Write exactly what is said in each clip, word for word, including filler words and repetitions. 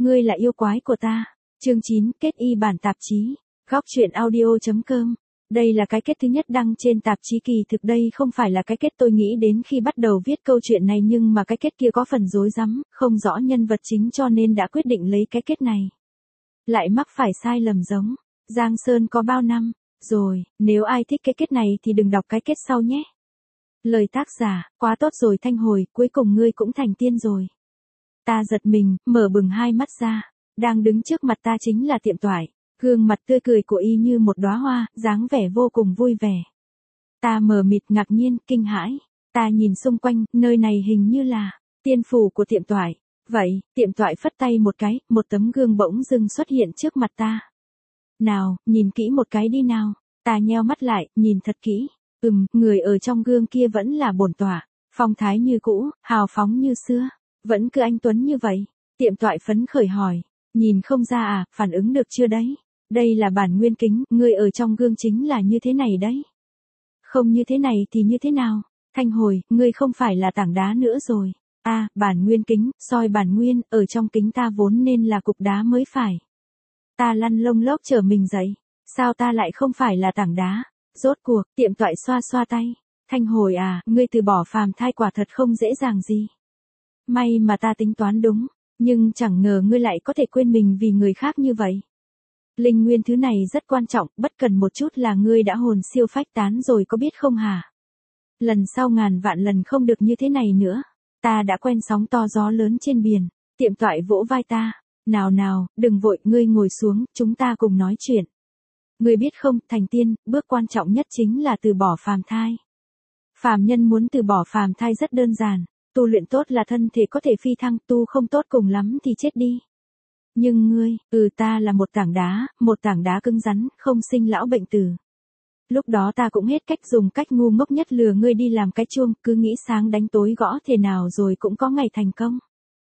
ngươi là yêu quái của ta. Chương chín, kết y bản tạp chí. Góc truyện audio chấm com. Đây là cái kết thứ nhất đăng trên tạp chí, kỳ thực đây không phải là cái kết tôi nghĩ đến khi bắt đầu viết câu chuyện này, nhưng mà cái kết kia có phần rối rắm, không rõ nhân vật chính cho nên đã quyết định lấy cái kết này. Lại mắc phải sai lầm giống Giang Sơn có bao năm rồi, nếu ai thích cái kết này thì đừng đọc cái kết sau nhé. Lời tác giả, quá tốt rồi Thanh Hồi, cuối cùng ngươi cũng thành tiên rồi. Ta giật mình, mở bừng hai mắt ra, đang đứng trước mặt ta chính là Tiệm Toại, gương mặt tươi cười của y như một đóa hoa, dáng vẻ vô cùng vui vẻ. Ta mờ mịt ngạc nhiên, kinh hãi, ta nhìn xung quanh, nơi này hình như là tiên phủ của Tiệm Toại. Vậy, Tiệm Toại phất tay một cái, một tấm gương bỗng dưng xuất hiện trước mặt ta. Nào, nhìn kỹ một cái đi nào. Ta nheo mắt lại, nhìn thật kỹ. Ừm, người ở trong gương kia vẫn là bổn tọa, phong thái như cũ, hào phóng như xưa, vẫn cứ anh tuấn như vậy. Tiệm Toại phấn khởi hỏi, nhìn không ra à, phản ứng được chưa đấy? Đây là bản nguyên kính, người ở trong gương chính là như thế này đấy. Không như thế này thì như thế nào? Thanh Hồi, ngươi không phải là tảng đá nữa rồi. A, à, bản nguyên kính, soi bản nguyên, ở trong kính ta vốn nên là cục đá mới phải. Ta lăn lông lốc trở mình dậy, sao ta lại không phải là tảng đá? Rốt cuộc, Tiệm Toại xoa xoa tay. Thanh Hồi à, ngươi từ bỏ phàm thai quả thật không dễ dàng gì. May mà ta tính toán đúng, nhưng chẳng ngờ ngươi lại có thể quên mình vì người khác như vậy. Linh nguyên thứ này rất quan trọng, bất cần một chút là ngươi đã hồn siêu phách tán rồi có biết không hả? Lần sau ngàn vạn lần không được như thế này nữa. Ta đã quen sóng to gió lớn trên biển. Tiệm Toại vỗ vai ta. Nào nào, đừng vội, ngươi ngồi xuống, chúng ta cùng nói chuyện. Ngươi biết không, thành tiên, bước quan trọng nhất chính là từ bỏ phàm thai. Phàm nhân muốn từ bỏ phàm thai rất đơn giản. Tu luyện tốt là thân thể có thể phi thăng, tu không tốt cùng lắm thì chết đi. Nhưng ngươi, ừ ta là một tảng đá, một tảng đá cứng rắn, không sinh lão bệnh tử. Lúc đó ta cũng hết cách, dùng cách ngu ngốc nhất lừa ngươi đi làm cái chuông, cứ nghĩ sáng đánh tối gõ thế nào rồi cũng có ngày thành công.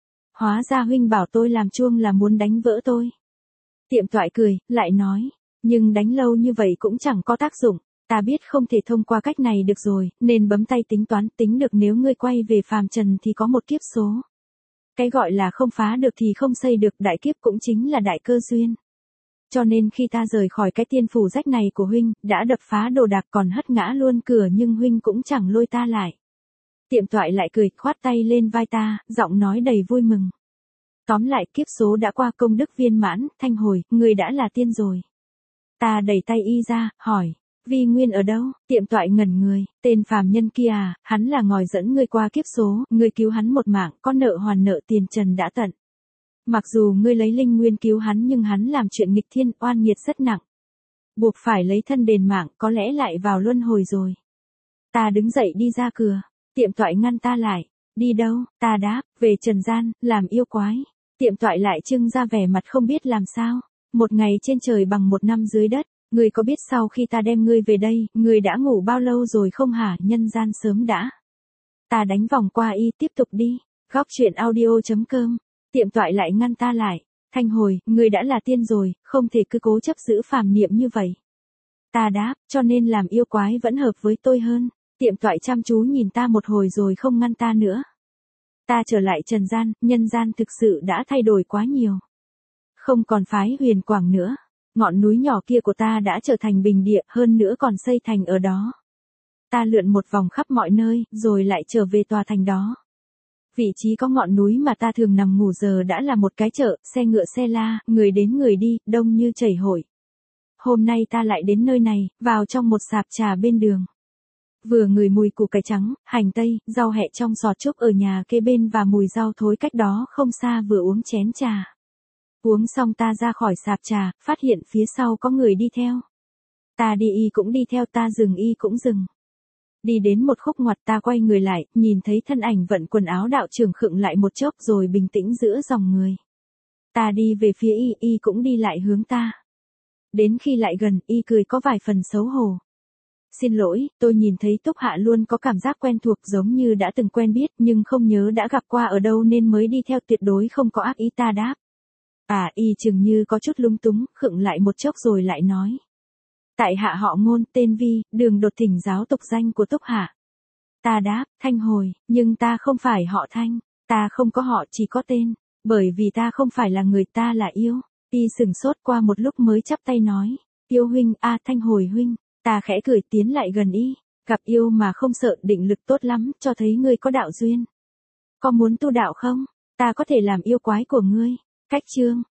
Hóa ra huynh bảo tôi làm chuông là muốn đánh vỡ tôi. Tiệm Toại cười, lại nói, nhưng đánh lâu như vậy cũng chẳng có tác dụng, ta biết không thể thông qua cách này được rồi, nên bấm tay tính toán, tính được nếu ngươi quay về phàm trần thì có một kiếp số. Cái gọi là không phá được thì không xây được, đại kiếp cũng chính là đại cơ duyên. Cho nên khi ta rời khỏi cái tiên phủ rách này của huynh, đã đập phá đồ đạc còn hất ngã luôn cửa nhưng huynh cũng chẳng lôi ta lại. Tiệm Toại lại cười, khoát tay lên vai ta, giọng nói đầy vui mừng. Tóm lại, kiếp số đã qua, công đức viên mãn, Thanh Hồi, ngươi đã là tiên rồi. Ta đẩy tay y ra, hỏi, Vi Nguyên ở đâu? Tiệm Toại ngẩn người, tên phàm nhân kia à, hắn là ngòi dẫn ngươi qua kiếp số, ngươi cứu hắn một mạng, có nợ hoàn nợ tiền trần đã tận. Mặc dù ngươi lấy linh nguyên cứu hắn nhưng hắn làm chuyện nghịch thiên, oan nghiệt rất nặng. Buộc phải lấy thân đền mạng, có lẽ lại vào luân hồi rồi. Ta đứng dậy đi ra cửa, Tiệm Toại ngăn ta lại. Đi đâu? Ta đáp, về trần gian, làm yêu quái. Tiệm Toại lại trưng ra vẻ mặt không biết làm sao. Một ngày trên trời bằng một năm dưới đất. Ngươi có biết sau khi ta đem ngươi về đây, ngươi đã ngủ bao lâu rồi không hả? Nhân gian sớm đã. Ta đánh vòng qua y, tiếp tục đi. Góc truyện audio chấm com. Tiệm Toại lại ngăn ta lại. Thanh Hồi, ngươi đã là tiên rồi, không thể cứ cố chấp giữ phàm niệm như vậy. Ta đáp, cho nên làm yêu quái vẫn hợp với tôi hơn. Tiệm Toại chăm chú nhìn ta một hồi rồi không ngăn ta nữa. Ta trở lại trần gian, nhân gian thực sự đã thay đổi quá nhiều. Không còn phái Huyền Quảng nữa. Ngọn núi nhỏ kia của ta đã trở thành bình địa, hơn nữa còn xây thành ở đó. Ta lượn một vòng khắp mọi nơi, rồi lại trở về tòa thành đó. Vị trí có ngọn núi mà ta thường nằm ngủ giờ đã là một cái chợ, xe ngựa xe la, người đến người đi, đông như chảy hội. Hôm nay ta lại đến nơi này, vào trong một sạp trà bên đường. Vừa ngửi mùi củ cải trắng, hành tây, rau hẹ trong sọt trúc ở nhà kế bên và mùi rau thối cách đó không xa, vừa uống chén trà. Uống xong ta ra khỏi sạp trà, phát hiện phía sau có người đi theo. Ta đi y cũng đi theo, ta dừng y cũng dừng. Đi đến một khúc ngoặt ta quay người lại, nhìn thấy thân ảnh vận quần áo đạo trưởng khựng lại một chốc rồi bình tĩnh giữa dòng người. Ta đi về phía y, y cũng đi lại hướng ta. Đến khi lại gần, y cười có vài phần xấu hổ. Xin lỗi, tôi nhìn thấy Túc Hạ luôn có cảm giác quen thuộc giống như đã từng quen biết nhưng không nhớ đã gặp qua ở đâu nên mới đi theo, tuyệt đối không có ác ý, ta đáp. À, y chừng như có chút lung túng, khựng lại một chốc rồi lại nói. Tại hạ họ Ngôn, tên Vi, đường đột thỉnh giáo tục danh của Túc Hạ. Ta đáp, Thanh Hồi, nhưng ta không phải họ Thanh, ta không có họ, chỉ có tên. Bởi vì ta không phải là người, ta là yêu. Y sừng sốt qua một lúc mới chắp tay nói. Yêu huynh, a Thanh Hồi huynh. Ta khẽ cười tiến lại gần y. Gặp yêu mà không sợ, định lực tốt lắm, cho thấy ngươi có đạo duyên. Có muốn tu đạo không? Ta có thể làm yêu quái của ngươi. Cách chương.